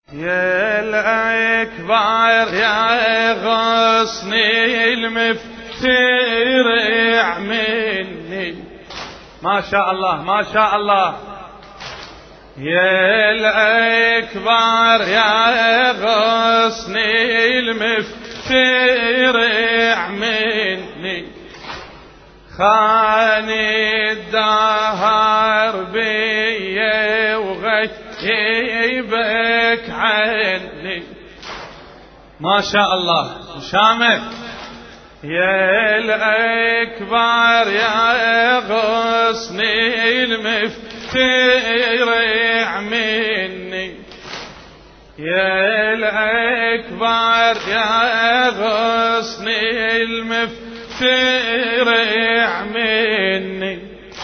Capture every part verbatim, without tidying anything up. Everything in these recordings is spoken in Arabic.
يا الأكبر يا غصني المفترع مني. ما شاء الله ما شاء الله. يا الأكبر يا غصني المفترع مني. خاني الدهر بي وغيبك عني. ما شاء الله شامل. يا الأكبر يا غصني المفترع مني. يا الأكبر يا غصني المفترع مني.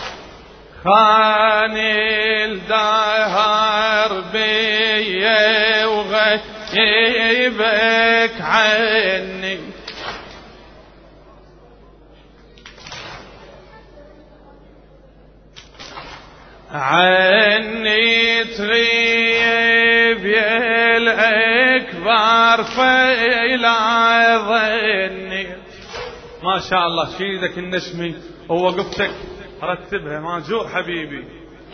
خاني الدهر بي وغيبك عني. عني تغيب يا الأكبر فإلى ظني. ما شاء الله شيدك النشمي ووقفتك رتبها ماجور حبيبي.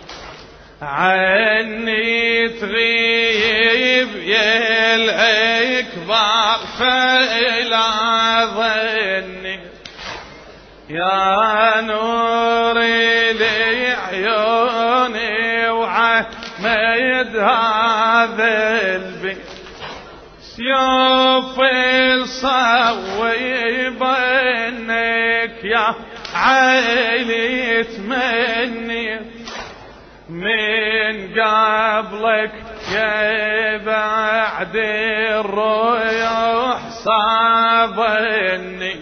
عني تغيب يا الأكبر فإلى ظني. يا نوري لعيوني وعميد هذا البيت. سيوف الصويب انك يا عيلي تمني. من قبلك يا بعد الروح صابني.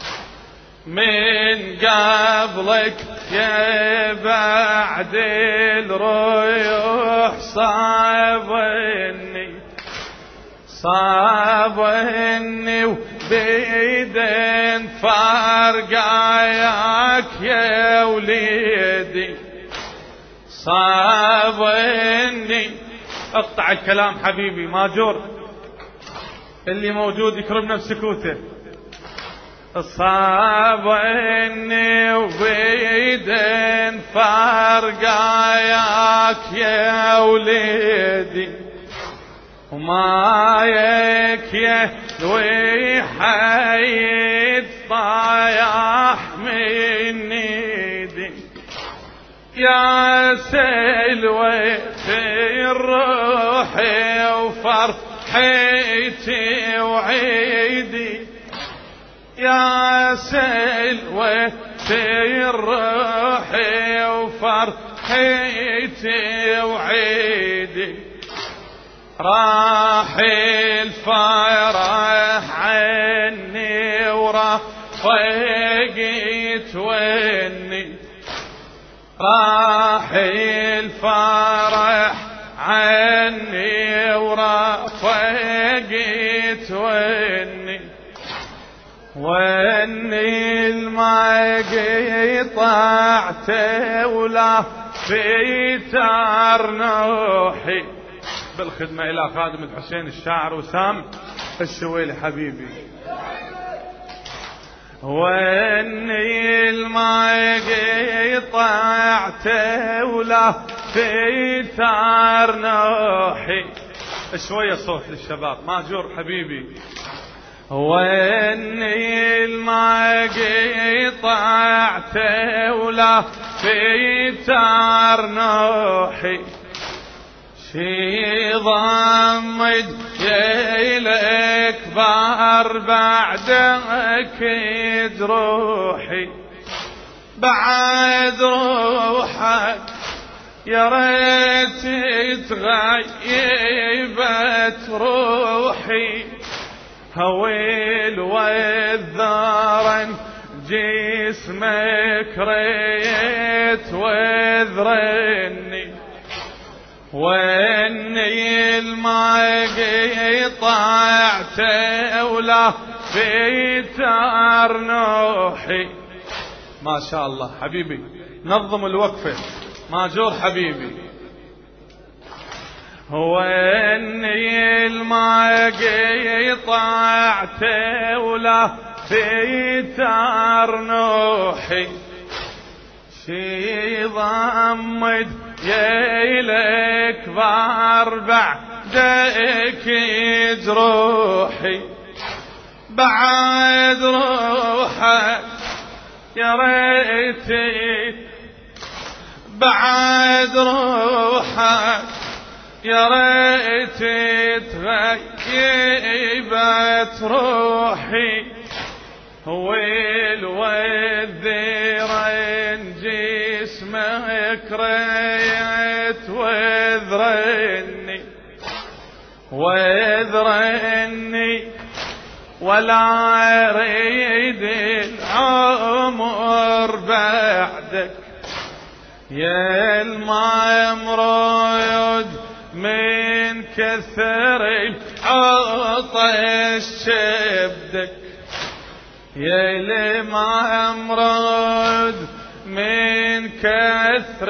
من قبلك يا بعد الروح صابني. صابني وبيدين فرقاياك يا وليدي. صابني. اقطع الكلام حبيبي ماجور اللي موجود يكرمنا بسكوته. صابني وبيدين فرقاياك يا وليدي. ومايك يا لوي حيد طايح من ايدي. يا سلوى روحي وفرحتي وعيدي. يا سلوى روحي وفرحتي وعيدي. راح الفرح عني ورافقت وني. راح الفرح عني ورافقت وني. واني المقطعته ولا في ترنوحي. بالخدمة إلى خادم الحسين الشاعر وسام السويلي حبيبي. واني المقطعته ولا في ترنوحي. شوية صوت للشباب ماجور حبيبي. واني المقطعته ولا في ترنوحي. شي ضمد يا الأكبر بعدك جروحي. بعد روحك يا ريت تغيبت روحي. هويل والذرن جسمك ريت وذرني. واني المقطعته ولا في ترنوحي. ما شاء الله حبيبي نظم الوقفة ماجور حبيبي. هو اني قطعته ولا في ترنوحي شي ضمد يلك باربع ديك جروحي بعد روحك يا ريتي بعد روحك يا ريتي تغيبت روحي ويل والذرين جسمك ريت وذرني وذرني ولا أريد العمر بعدك يا الممرود من كثر العطش شبدك يا الممرود من كثر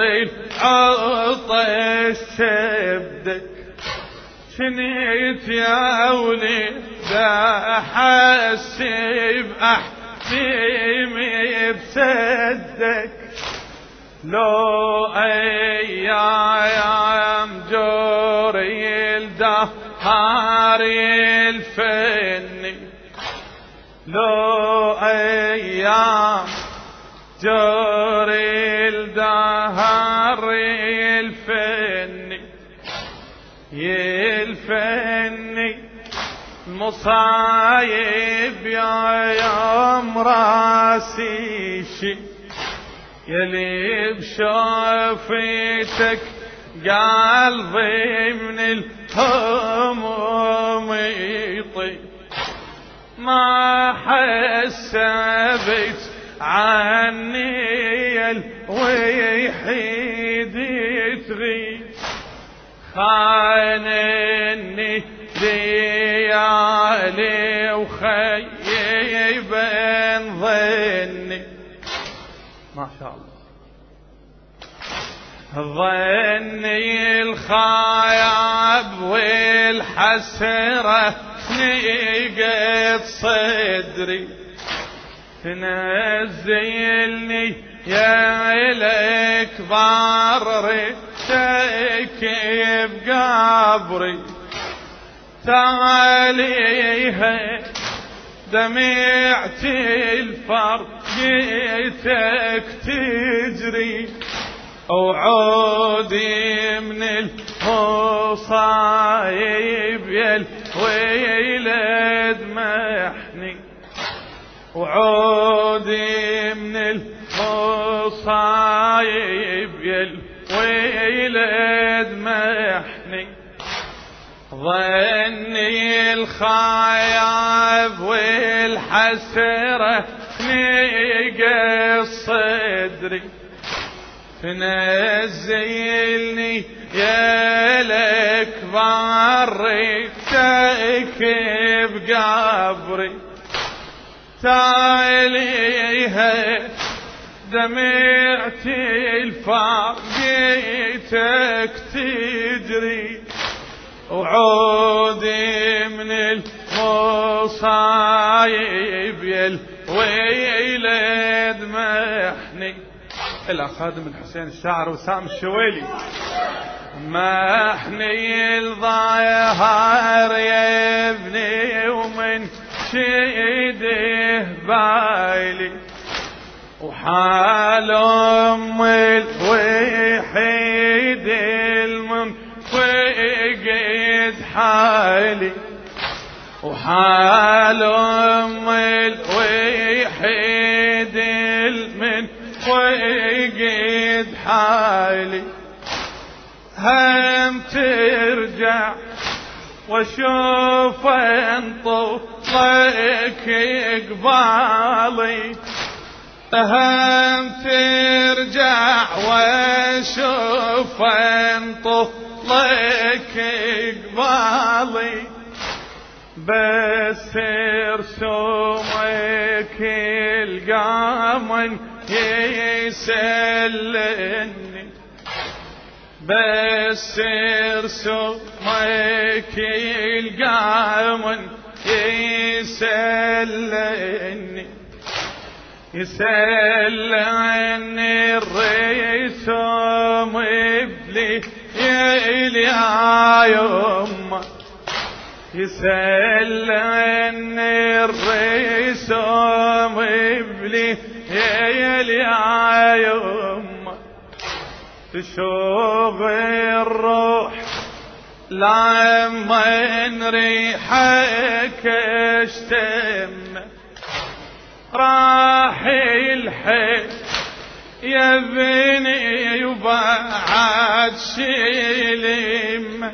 العطش شبدك شنيت يا ولد احسب احتمي بسدك لو ايام جوري الدهر الفني لو ايام جوري الدهر الفني يلفني المصايب يا يوم راسي شي يلي بشوفتك قلبي من الهموم يطيب ما حسبت عني الوحيد تغيب خانني ليالي وخيبا ظني ما شاء الله ظني الخياب والحسرة نقت صدري تنزلني يا إلك بارتك بقبري تعاليها دمعت الفرق جيتك تجري وعودي من المصايب يا الويلد محني وعودي من المصايب يا الويلد محني ظني الخايب والحسرة نقص صدري تنزلني يا لك بارتك بقبري تعاليها دمعت الفار جيتك تجري وعودي من المصايب يا الويلد محني. إلى خادم الحسين الشاعر وسام الشويلي محني الظاهر يا ابني ومن شيده بايلي وحال أم الوحيد المنفقد حالي وحال أم الوحيد المنفقد حالي هم ترجع واشوف انطلق قبالي هم ترجع واشوف انطلق قبالي بس رسومك القمن يسلني بس رسومك يمك يلقى يسلني يسلني الرسوم بلي يا يما يسلني الرسوم بلي يا يما تشوف الروح لما ريحك اشتم راح الحي يا بني وبعد شيلم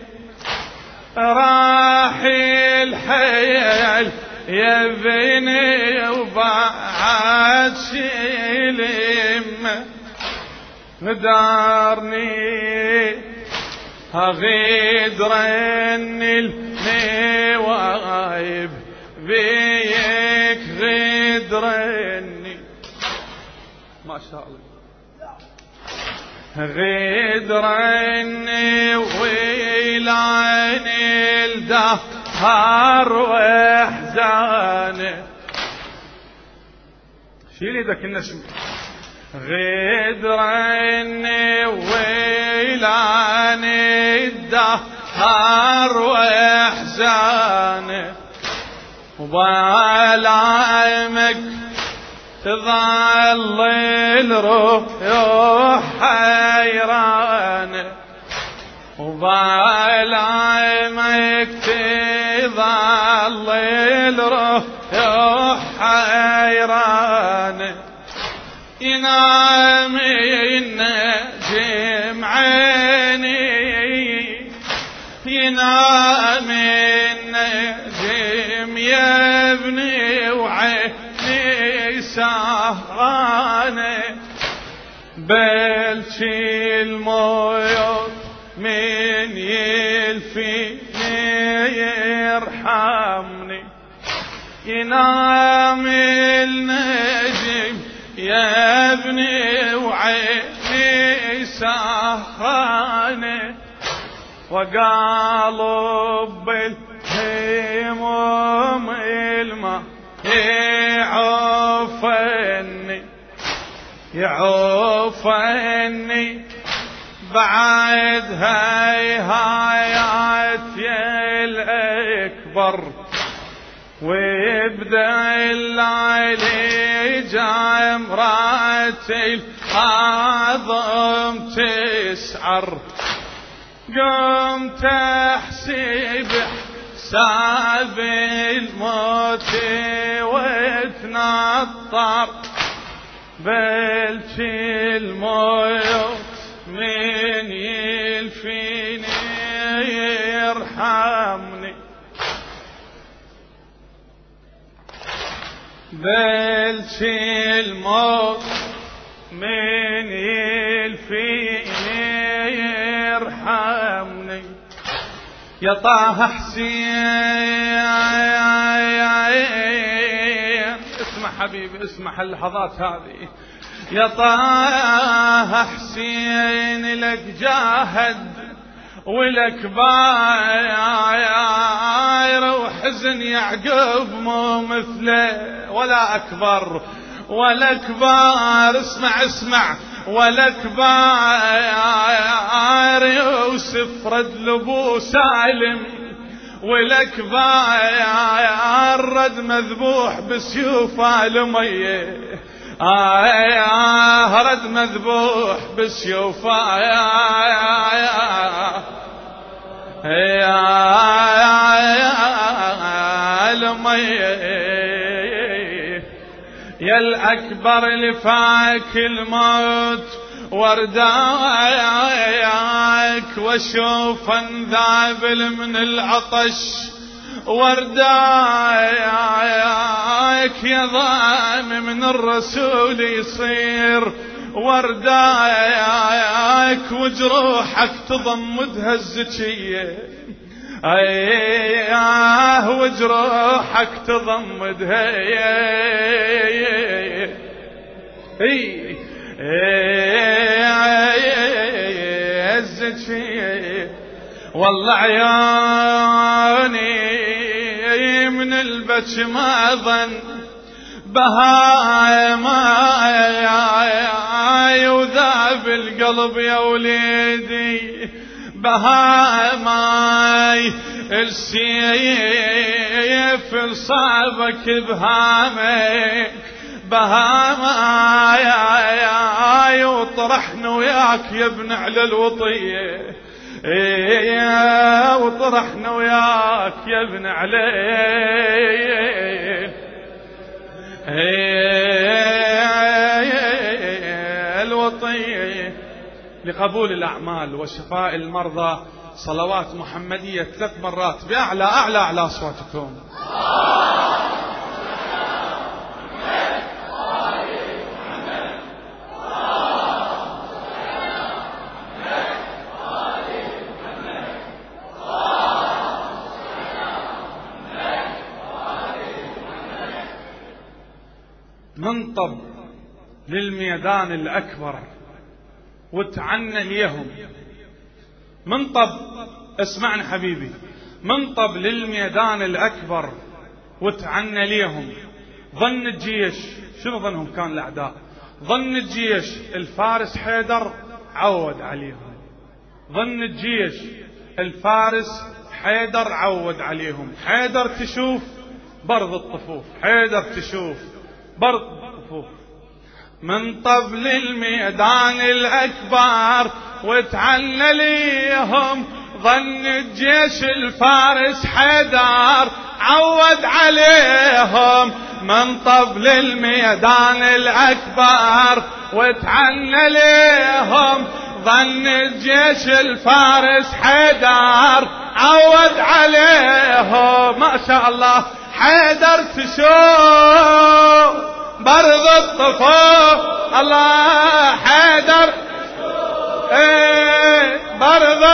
راح الحيل يا بني وبعد شيلم مدارني غدرن النوايب بيك غدرني ما شاء الله غدرني ويلعن الدهر واحزانه شيل يدك النشم غدرني ويلعن الدهر واحزانه وبالعمك تظل الروح حيرانه وبالعمك تظل الروح حيرانه ينام النجم عيني ينام النجم يا ابني وعيني سهرانه بلشي الموت من يلفيني يرحمني ينام النجم يا ابني وعيني سهرانه وقالب بالهموم الماء يعوفني يعوفني بعد هاي هايات الأكبر ويبدأ الليل جمرات العظم تسعر قمت احسب حساب الموت واتنطر بلشي الموت من يلفيني يرحمني بلشي الموت من يلفيني يرحمني يا طه حسين اسمع حبيبي اسمع اللحظات هذه يا طه حسين لك جاهد ولك باير وحزن يعقوب مو مثله ولا أكبر ولا كبار اسمع اسمع ولا كبار يوسف رد لبو سالم ولا كبار رد مذبوح بسيوف المية آه رد مذبوح بسيوف المية يا الأكبر لفاك الموت ورداك واشوف انذابل من العطش ورداك يا ضام من الرسول يصير ورداك وجروحك تضمدها الزكية ايه وجروحك تضمدها ايه الزكية والله عياني من البكي ما ظن بهاي ماي وذاب القلب يا وليدي بهاي ماي السيف لصعبك بهامك بهاي وطرحنا وياك يا ابن على الوطية وطرحنا وياك يا ابن علي الوطية. لقبول الأعمال وشفاء المرضى صلوات محمدية ثلاث مرات بأعلى أعلى أعلى أصواتكم. منطب للميدان الأكبر وتعنى ليهم. منطب، اسمعني حبيبي، منطب للميدان الأكبر وتعنى ليهم. ظن الجيش، شنو ظنهم كان الأعداء؟ ظن الجيش الفارس حيدر عود عليهم. ظن الجيش الفارس حيدر عود عليهم. حيدر تشوف برض الطفوف، حيدر تشوف برض الطفوف. منطب للميدان الأكبر وتعنى ليهم. ظن الجيش الفارس حيدر عود عليهم. منطب للميدان الأكبر وتعنى ليهم. ظن الجيش الفارس حيدر عود عليهم. ما شاء الله حيدر تشوف برض الطفوف. الله حيدر ايه برض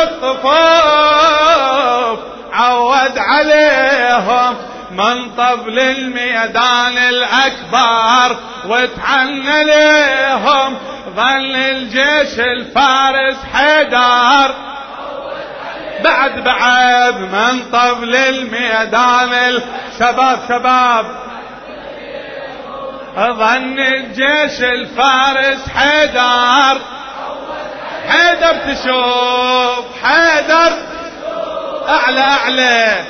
الطفوف عود عليهم. منطب للميدان الأكبر وتعنى ليهم. ظل الجيش الفارس حيدر بعد بعد. منطب للميدان الشباب شباب. ظن الجيش الفارس حيدر حيدر تشوف حيدر أعلى أعلى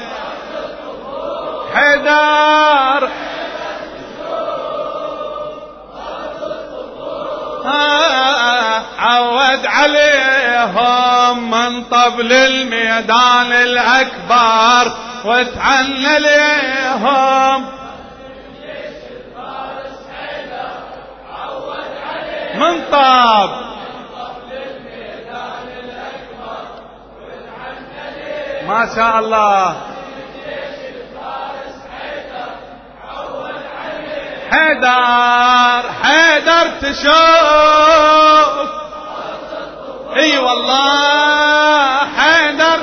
حيدر آه عود عليهم. منطب للميدان الأكبر وتعنى ليهم. منطب ما شاء الله. حيدر حيدر تشوف اي والله حيدر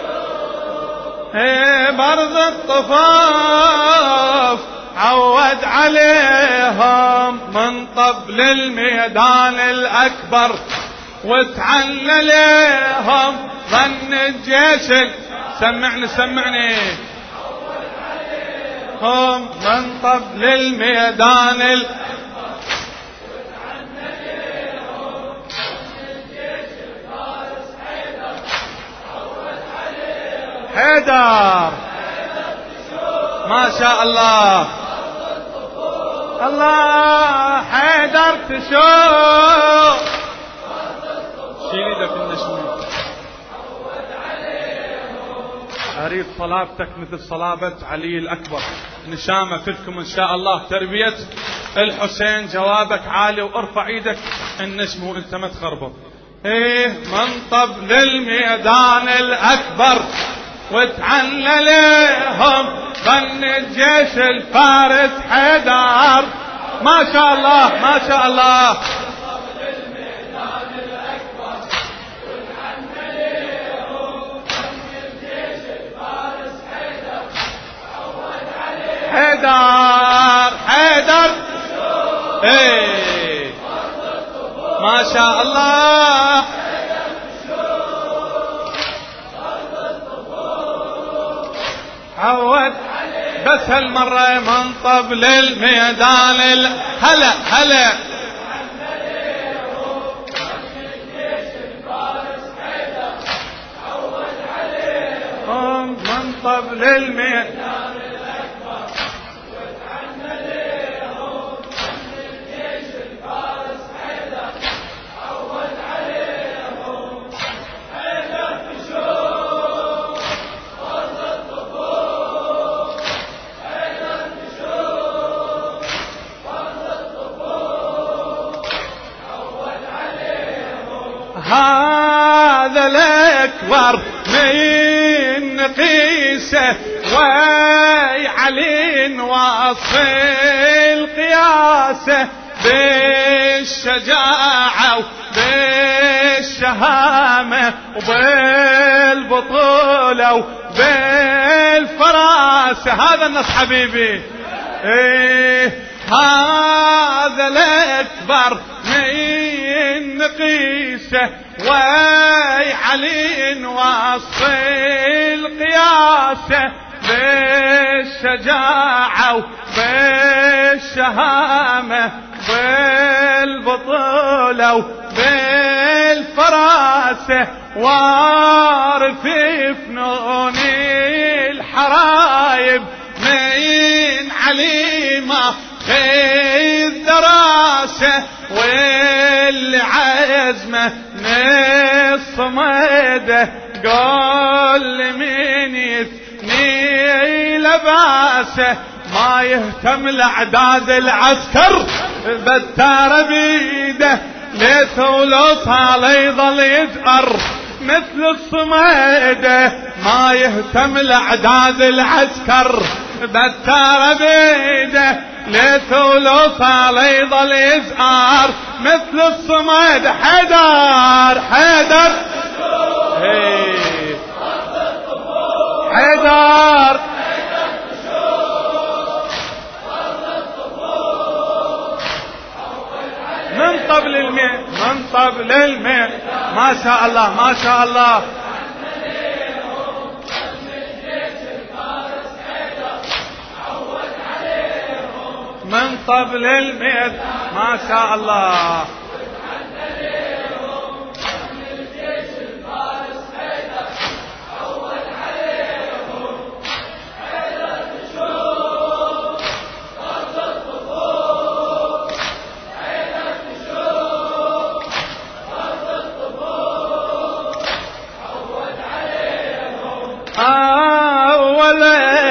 اي برض الطفوف عود عليهم. منطب للميدان الأكبر وتعنى ليهم. ظن الجيش سمعني سمعني هم. منطب للميدان الأكبر وتعنى ليهم. ظن الجيش الفارس حيدر عود عليهم. حيدر ما شاء الله الله حيدر تشوف شيلي في النشمة. أريد صلابتك مثل صلابة علي الأكبر. نشامة فيكم إن شاء الله. تربية الحسين جوابك عالي وارفع ايدك النشم وانت ما تخربط. ايه منطب للميدان الأكبر وتعنى ليهم. ظن الجيش الفارس حيدر ما شاء الله ما شاء الله. حيدر حيدر ايه ما شاء الله. عود بس هالمرة منطب للميدان ال... هلا هلا منطب للميدان هذا الأكبر من نقيسه ويعلن وصف القياسه بالشجاعة وبالشهامة وبالبطولة وبالفراسة. هذا النص حبيبي. إيه هذا الأكبر من نقيسه ويعلن وصف القياسه بالشجاعة وبالشهامة بالبطولة وبالفراسة وارث فنون الحرايب من عليمة خذ دراسة واللي عزمه نص ميده قول من يثني لباسه ما يهتم لأعداد العسكر بتار بيده ليث ولصال يظل يزأر مثل الصميده ما يهتم لأعداد العسكر بتار بيده ليث ولصال يظل يزأر مثل الصمد. حيدر حيدر حيدر من طبل الماء من طبل الماء. ما شاء الله ما شاء الله. من طبل الميت ما شاء الله. أول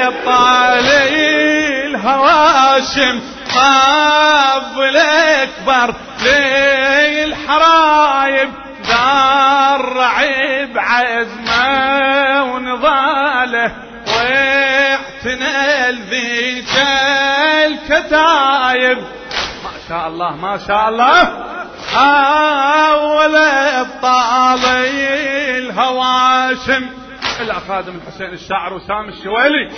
طالي الهواشم طاب الأكبر للحرايب دار رعيب عزمه ونضاله واعتنى ذيك الكتايب. ما شاء الله ما شاء الله. أول طالي الهواشم الأخادم الحسين الشاعر وسام الشويلي.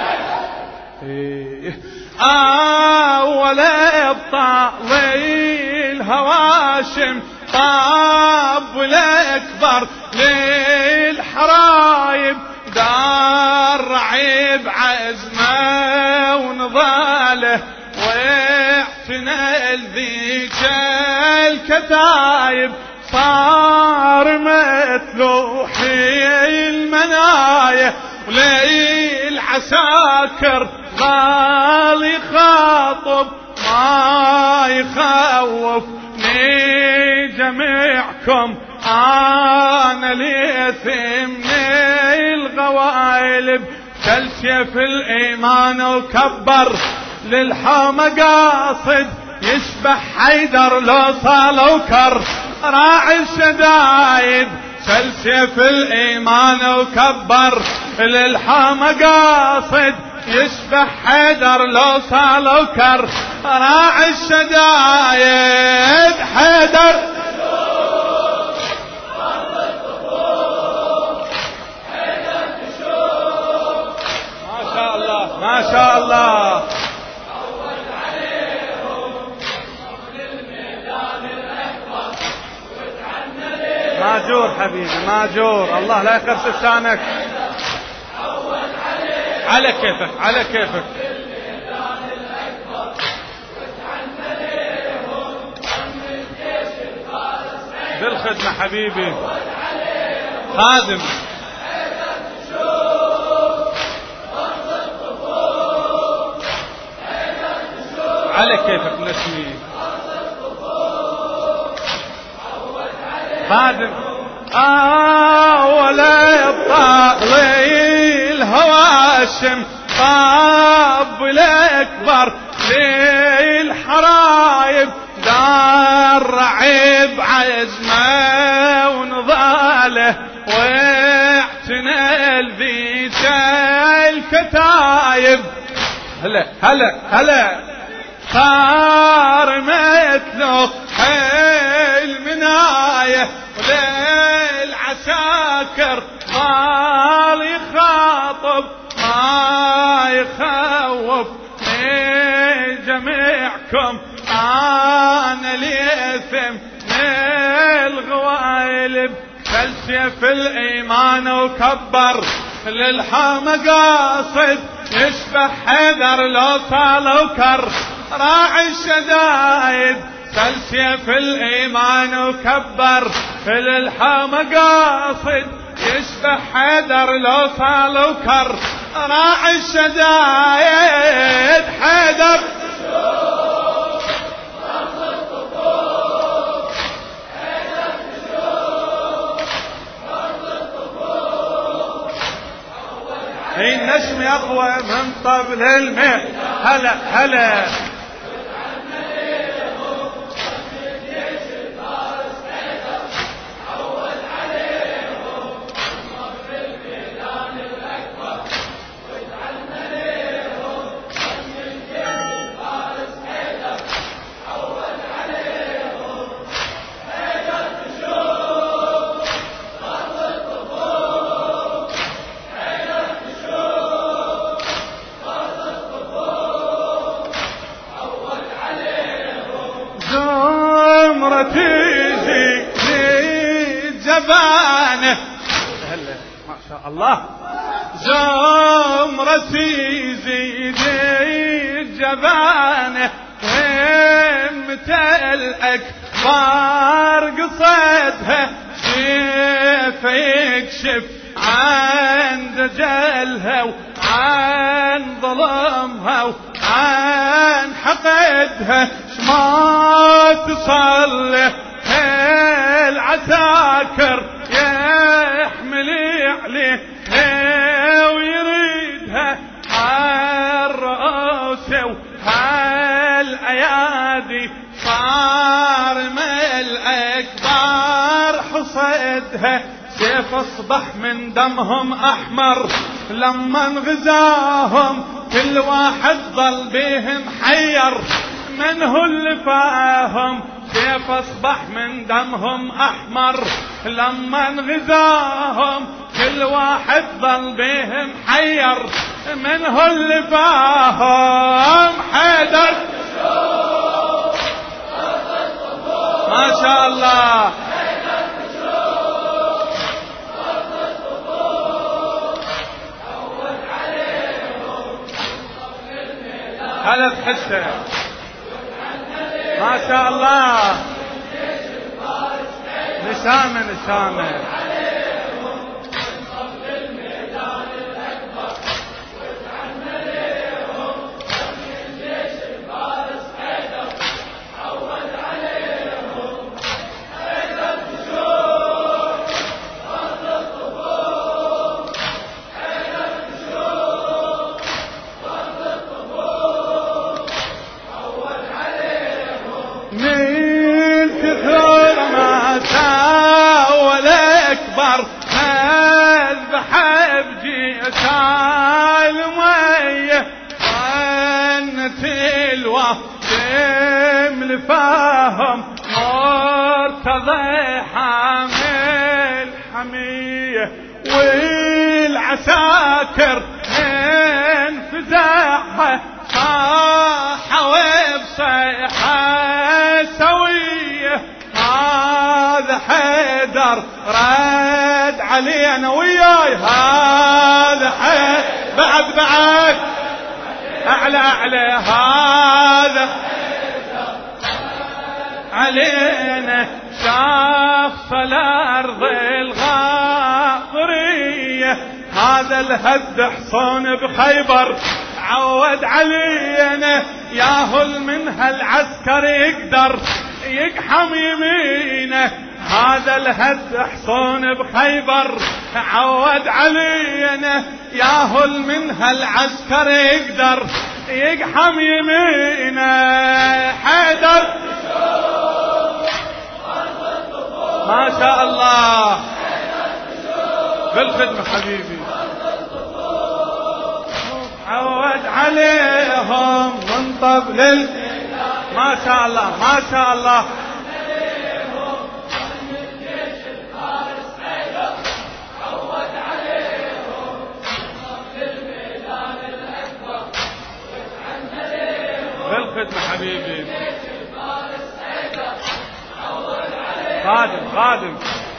أول طالي الهواشم طاب الأكبر للحرايب دار رعيب عزمه ونضاله واعتنى ذيك الكتايب صار متلوحي المنايا ولي العساكر ظل يخاطب ما يخوفني جميعكم انا ليثم من الغوالب شل سيف الايمان وكبر للحومة قاصد يشبح حيدر لو صالوا كر راعي الشدايد شل سيف الايمان وكبر للحومة قاصد يشبح حيدر لو صالوا كر راعي الشدايد. حيدر ما شاء الله ما شاء الله. ماجور حبيبي ماجور الله لا يخف لسانك. على كيفك على كيفك. بالخدمة حبيبي خادم. على كيفك نسمي خادم. آه ولا يبطل الهواشم طاب الأكبر للحرايب دار رعيب عزمه ونضاله واعتنى البيت الكتايب. هلا هلا هلا صار مثله المناية وللعساكر ضال يخاطب ما يخوف جميعكم انا ليثم الغوالب. فالسيف الايمان وكبر للحمقاصد يشبه حذر لو طال وكر راعي الشدايد. سلسيف الايمان وكبر للحمقاصد يشبه حذر لو طال وكر راعي الشدايد. حذر النجم يقوى من طبل الماء. هلا هلا تيجي جبانه. هلا ما شاء الله. زمرتي زيد جبانه همة الأكبر قصدها سيف يكشف عن دجلها وعن ظلمها وعن حقدها. ما تصلح العساكر يحمل عليه ويريدها عالرؤوس وهالايادي. صار مال اكبر حصدها سيف اصبح من دمهم احمر لما انغزاهم كل واحد ظل بهم حير. من هو اللي فاهم سيف اصبح من دمهم احمر لما انغزاهم كل واحد ظل بهم حير. من هو اللي فاهم حيدر ما شاء الله. هلا تحسه ما شاء الله. نسامة نسامة من كثر ما ساول اكبر اذبح بجيت المية ظنت الوهم لفاهم مرتضى حامل حمية والعساكر انفزعها صاحوا بصيحة سوية. هذا حيدر رد علينا وياي. هذا حيدر بعد بعد أعلى أعلى هذا علينا شاف الأرض الغاضرية هذا الهد حصون بخيبر عود علينا ياهل من هالعسكر يقدر يقحم يمينه هذا الهد حصون بخيبر عود علينا ياهل من هالعسكر يقدر يقحم يمينه حيدر ما شاء الله بالخدمة حبيبي عود عليهم من طبل ما شاء الله ما شاء الله بالخدمة حبيبي خادم خادم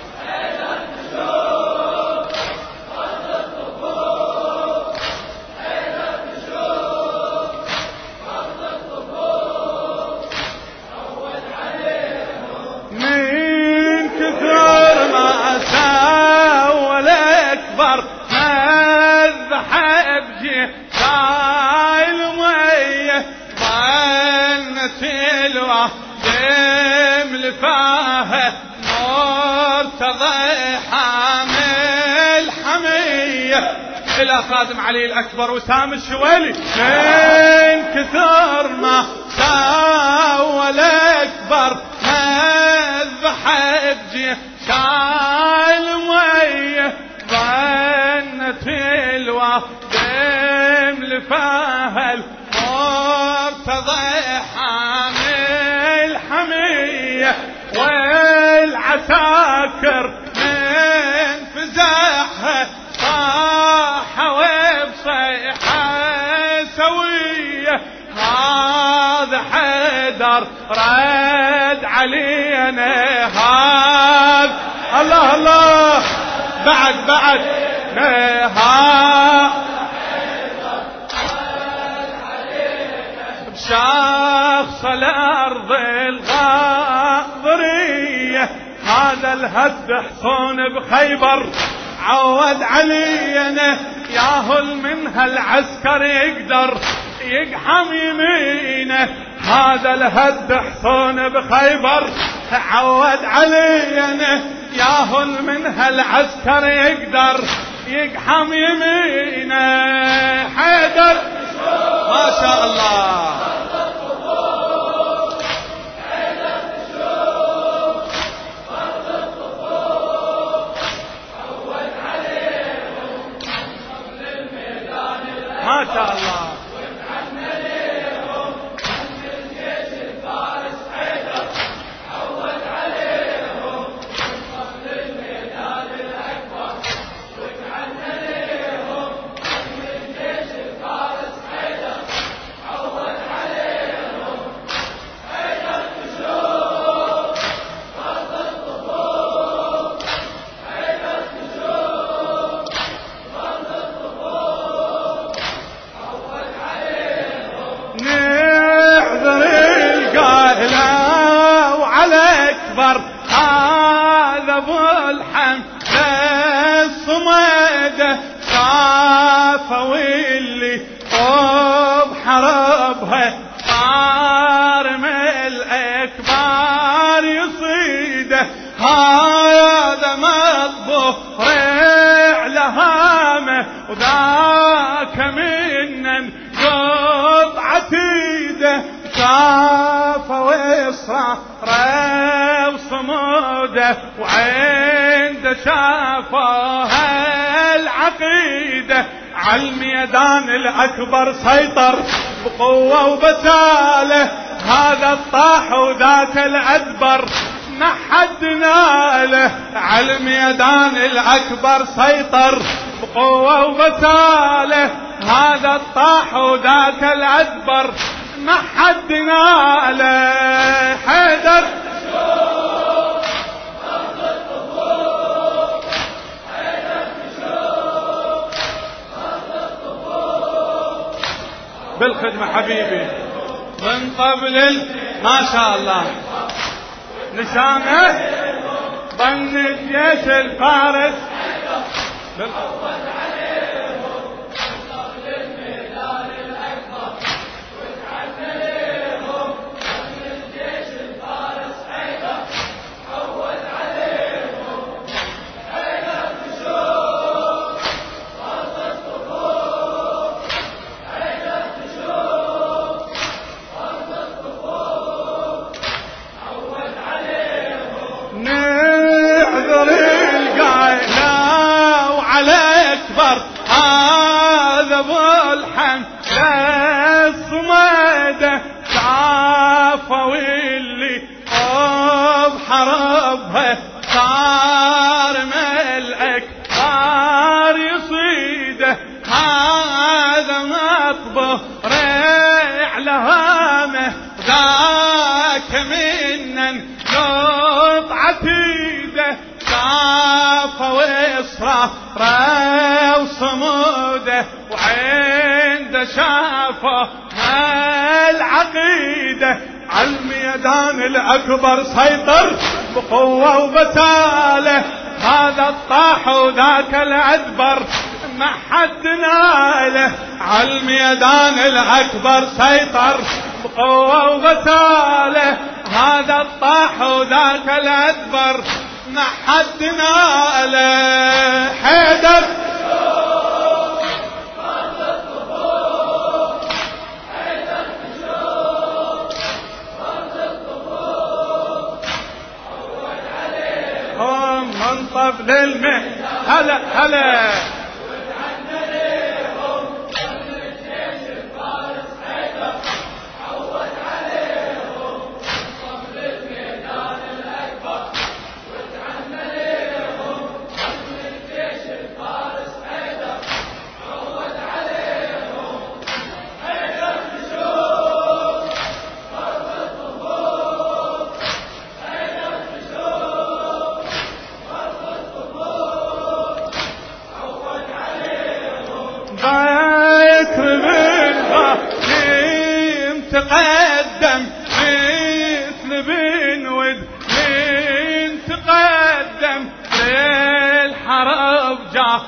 من كثر ما سوى الأكبر مذبح بجيه شايل مية ظنت الوادم لفاها مرتضى حامل حمية إلى خادم علي الأكبر وسام الشويلي من كثر ما سوى الأكبر مذبح بجيه شايل مية ظنت الوادم لفاها مرتضى حامل حمية والعساكر من فزاحها صاح وبصيحة سوية هذا حيدر رد علينا هذا الله الله بعد بعد نهار بشخص الأرض الغاضرية هذا الهد حصون بخيبر عود علينا ياهل من هالعسكر يقدر يقحم يمينه هذا الهد حصون بخيبر عود علينا ياهل من هالعسكر يقدر يقحم يمينه حيدر ما شاء الله ما شاء الله هذا ابو الحمد الصمد شافه واللي بحربها صار من الاكبار يصيده هذا مطبوخ على هامه وذاك من قطعة ايده شافه وصرا وصموده وعند شافها العقيدة عالميدان الأكبر سيطر بقوة وبسالة هذا الطاح وذاك الأدبر نحد ناله عالميدان الأكبر سيطر بقوة وبسالة هذا الطاح وذاك الأدبر نحد ناله حيدر بالخدمة حبيبي. من قبل ال... ما شاء الله نشامه ظن الجيش الفارس بالخدمة. هذا ابو الحمد الصماده شافوا اللي بحربها صار ملعك صار يصيده. هذا مطبخ ريع لهامه ذاك منا قطعة ايده شافوا اصراره وصموده وعنده شافه العقيده. عالميدان الاكبر سيطر بقوه وبساله هذا الطاح وذاك الادبر ما حد ناله. عالميدان الاكبر سيطر بقوه وبساله هذا الطاح وذاك الادبر ما حد ناله. حيدر هم من طبل المه هلا هلا تقدم مثل بن ود من تقدم للحرب جاء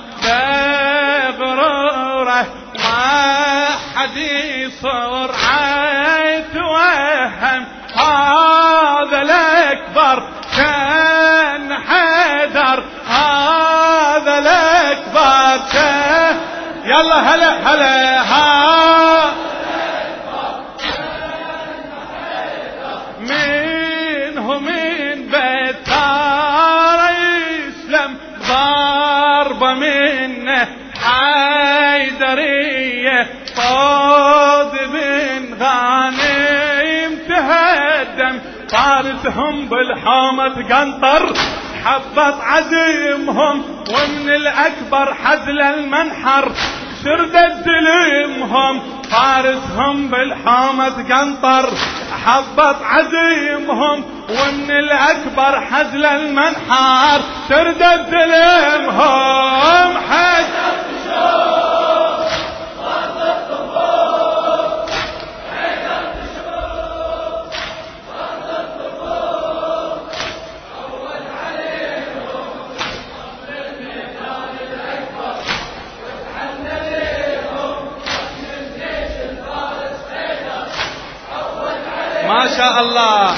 بغروره ما حد يصر عيتوهم. هذا الأكبر كان حيدر هذا الأكبر كان يلا هلا هلا ها من بتار يسلم ضربة منه حيدرية طود بن غانم تهدم. فارسهم بالحامة قنطر حبط عزيمهم ومن الأكبر حزل المنحر شردت سلمهم. فارسهم بالحامة قنطر حبط عزيمهم ومن الأكبر حزل المنحار شردت سلمهم. حج ما شاء الله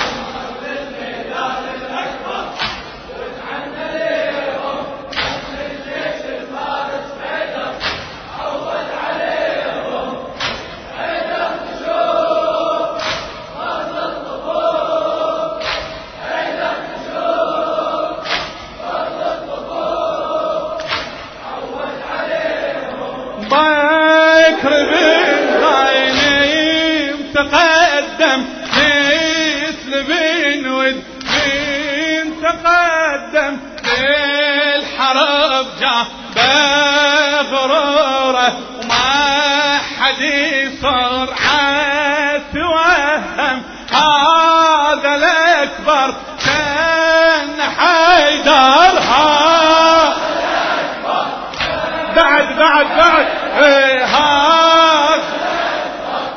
بكر بن غانم تقدم مثل بن ود من تقدم للحرب جاء بغروره وما حد يصر عيتوهم. هذا الأكبر كان حيدر بعد بعد بعد هذا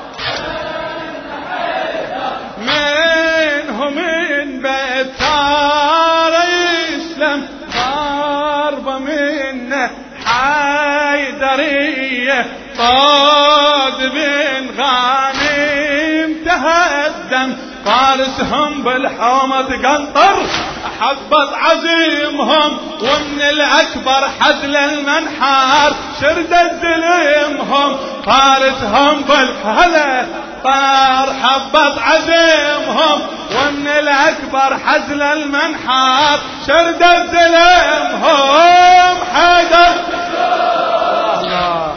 طاد بن غانم تهدم فارسهم بالحومة قنطر حبط عزيمهم ومن الأكبر حدل المنحار شردت دليمهم فارسهم بالحلة طار حبط عزيمهم ومن الأكبر حزل المنحار شردت دليمهم حيدر الله